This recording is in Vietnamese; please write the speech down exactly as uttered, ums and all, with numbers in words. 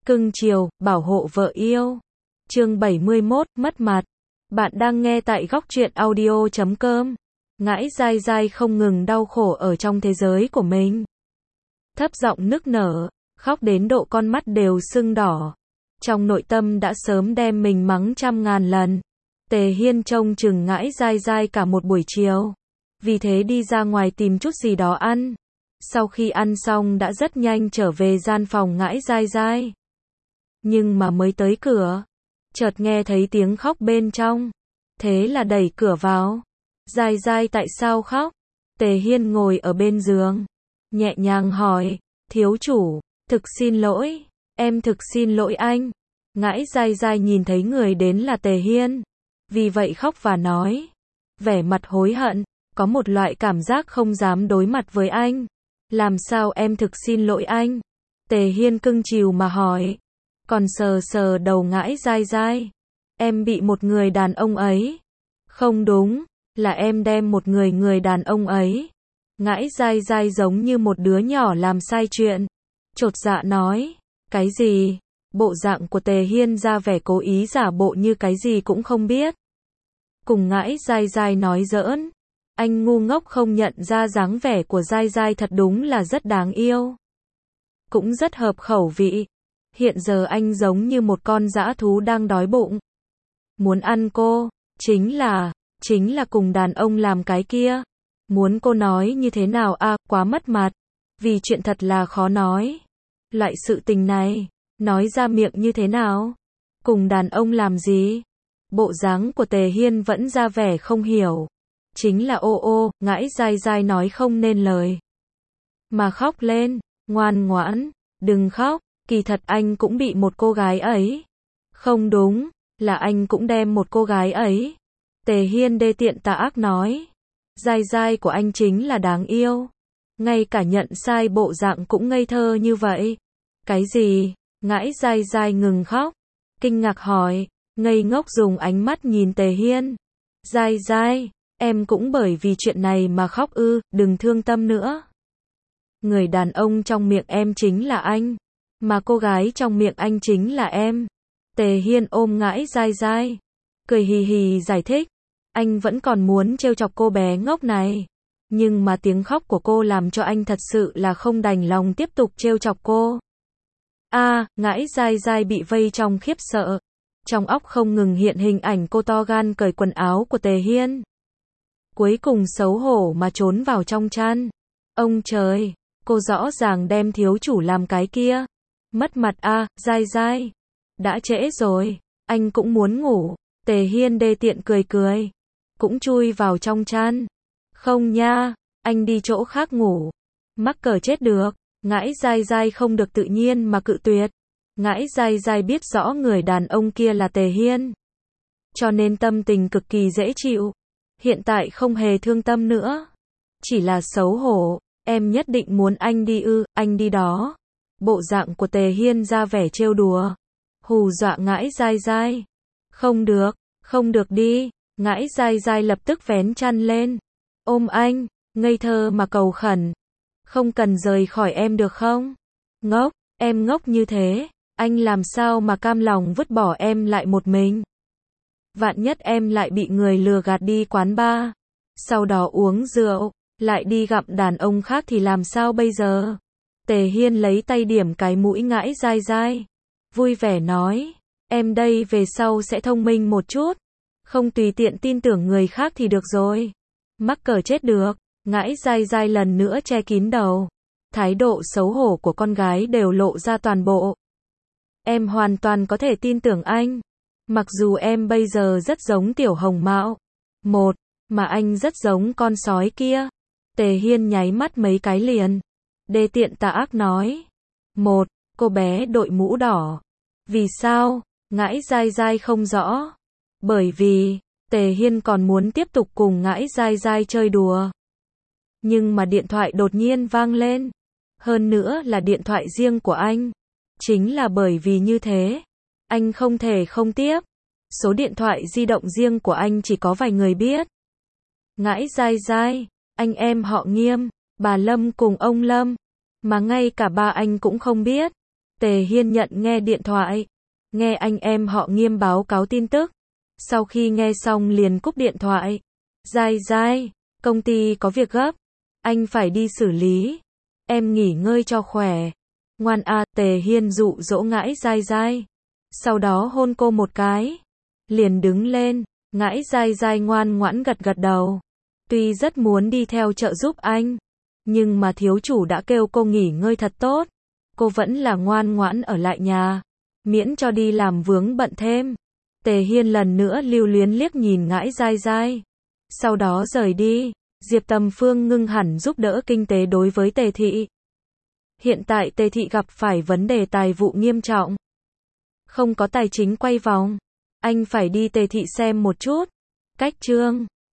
cưng chiều, bảo hộ vợ yêu. Chương bảy mươi mốt, mất mặt. Bạn đang nghe tại góc truyện audio chấm com. Ngãi dai dai không ngừng đau khổ ở trong thế giới của mình. Thấp giọng nức nở, khóc đến độ con mắt đều sưng đỏ. Trong nội tâm đã sớm đem mình mắng trăm ngàn lần. Tề Hiên trông chừng ngãi dai dai cả một buổi chiều. Vì thế đi ra ngoài tìm chút gì đó ăn. Sau khi ăn xong đã rất nhanh trở về gian phòng ngãi dai dai. Nhưng mà mới tới cửa, chợt nghe thấy tiếng khóc bên trong. Thế là đẩy cửa vào. Dai dai tại sao khóc? Tề Hiên ngồi ở bên giường, nhẹ nhàng hỏi, thiếu chủ, thực xin lỗi, em thực xin lỗi anh. Ngãi dai dai nhìn thấy người đến là Tề Hiên, vì vậy khóc và nói, vẻ mặt hối hận, có một loại cảm giác không dám đối mặt với anh. Làm sao em thực xin lỗi anh? Tề Hiên cưng chiều mà hỏi, còn sờ sờ đầu ngãi dai dai. Em bị một người đàn ông ấy. Không đúng, là em đem một người người đàn ông ấy. Ngãi dai dai giống như một đứa nhỏ làm sai chuyện. Chột dạ nói, cái gì? Bộ dạng của Tề Hiên ra vẻ cố ý giả bộ như cái gì cũng không biết. Cùng ngãi dai dai nói giỡn. Anh ngu ngốc không nhận ra dáng vẻ của dai dai thật đúng là rất đáng yêu. Cũng rất hợp khẩu vị. Hiện giờ anh giống như một con dã thú đang đói bụng. Muốn ăn cô, chính là, chính là cùng đàn ông làm cái kia. Muốn cô nói như thế nào à, quá mất mặt. Vì chuyện thật là khó nói. Loại sự tình này, nói ra miệng như thế nào? Cùng đàn ông làm gì? Bộ dáng của Tề Hiên vẫn ra vẻ không hiểu. Chính là ô ô, ngãi dai dai nói không nên lời. Mà khóc lên, ngoan ngoãn, đừng khóc, kỳ thật anh cũng bị một cô gái ấy. Không đúng, là anh cũng đem một cô gái ấy. Tề Hiên đê tiện tà ác nói. Dai dai của anh chính là đáng yêu. Ngay cả nhận sai bộ dạng cũng ngây thơ như vậy. Cái gì? Ngãi dai dai ngừng khóc. Kinh ngạc hỏi, ngây ngốc dùng ánh mắt nhìn Tề Hiên. Dai dai, em cũng bởi vì chuyện này mà khóc ư, đừng thương tâm nữa. Người đàn ông trong miệng em chính là anh. Mà cô gái trong miệng anh chính là em. Tề Hiên ôm ngãi dai dai, cười hì hì giải thích. Anh vẫn còn muốn trêu chọc cô bé ngốc này. Nhưng mà tiếng khóc của cô làm cho anh thật sự là không đành lòng tiếp tục trêu chọc cô. A, à, ngãi dai dai bị vây trong khiếp sợ. Trong óc không ngừng hiện hình ảnh cô to gan cởi quần áo của Tề Hiên. Cuối cùng xấu hổ mà trốn vào trong chăn. Ông trời, cô rõ ràng đem thiếu chủ làm cái kia. Mất mặt a, à, dai dai. Đã trễ rồi, anh cũng muốn ngủ. Tề Hiên đê tiện cười cười. Cũng chui vào trong chăn. Không nha, anh đi chỗ khác ngủ. Mắc cỡ chết được. Ngãi dai dai không được tự nhiên mà cự tuyệt. Ngãi dai dai biết rõ người đàn ông kia là Tề Hiên. Cho nên tâm tình cực kỳ dễ chịu. Hiện tại không hề thương tâm nữa. Chỉ là xấu hổ. Em nhất định muốn anh đi ư, anh đi đó. Bộ dạng của Tề Hiên ra vẻ trêu đùa. Hù dọa ngãi dai dai. Không được, không được đi. Ngãi dai dai lập tức vén chăn lên. Ôm anh, ngây thơ mà cầu khẩn. Không cần rời khỏi em được không? Ngốc, em ngốc như thế. Anh làm sao mà cam lòng vứt bỏ em lại một mình? Vạn nhất em lại bị người lừa gạt đi quán bar. Sau đó uống rượu, lại đi gặp đàn ông khác thì làm sao bây giờ? Tề Hiên lấy tay điểm cái mũi ngãi dai dai. Vui vẻ nói, em đây về sau sẽ thông minh một chút. Không tùy tiện tin tưởng người khác thì được rồi. Mắc cỡ chết được. Ngãi dai dai lần nữa che kín đầu. Thái độ xấu hổ của con gái đều lộ ra toàn bộ. Em hoàn toàn có thể tin tưởng anh. Mặc dù em bây giờ rất giống tiểu hồng mạo. Một, mà anh rất giống con sói kia. Tề Hiên nháy mắt mấy cái liền. Đê tiện tà ác nói. Một, cô bé đội mũ đỏ. Vì sao? Ngãi dai dai không rõ. Bởi vì, Tề Hiên còn muốn tiếp tục cùng ngãi dai dai chơi đùa. Nhưng mà điện thoại đột nhiên vang lên. Hơn nữa là điện thoại riêng của anh. Chính là bởi vì như thế, anh không thể không tiếp. Số điện thoại di động riêng của anh chỉ có vài người biết. Ngãi dai dai, anh em họ Nghiêm, bà Lâm cùng ông Lâm. Mà ngay cả ba anh cũng không biết. Tề Hiên nhận nghe điện thoại. Nghe anh em họ Nghiêm báo cáo tin tức. Sau khi nghe xong liền cúp điện thoại. Giai Giai, công ty có việc gấp. Anh phải đi xử lý. Em nghỉ ngơi cho khỏe. Ngoan a, Tề Hiên dụ dỗ Ngãi Giai Giai. Sau đó hôn cô một cái. Liền đứng lên. Ngãi Giai Giai ngoan ngoãn gật gật đầu. Tuy rất muốn đi theo trợ giúp anh. Nhưng mà thiếu chủ đã kêu cô nghỉ ngơi thật tốt. Cô vẫn là ngoan ngoãn ở lại nhà. Miễn cho đi làm vướng bận thêm. Tề Hiên lần nữa lưu luyến liếc nhìn Ngãi Giai Giai. Sau đó rời đi. Diệp Tầm Phương ngưng hẳn giúp đỡ kinh tế đối với Tề Thị. Hiện tại Tề Thị gặp phải vấn đề tài vụ nghiêm trọng. Không có tài chính quay vòng. Anh phải đi Tề Thị xem một chút. Cách chương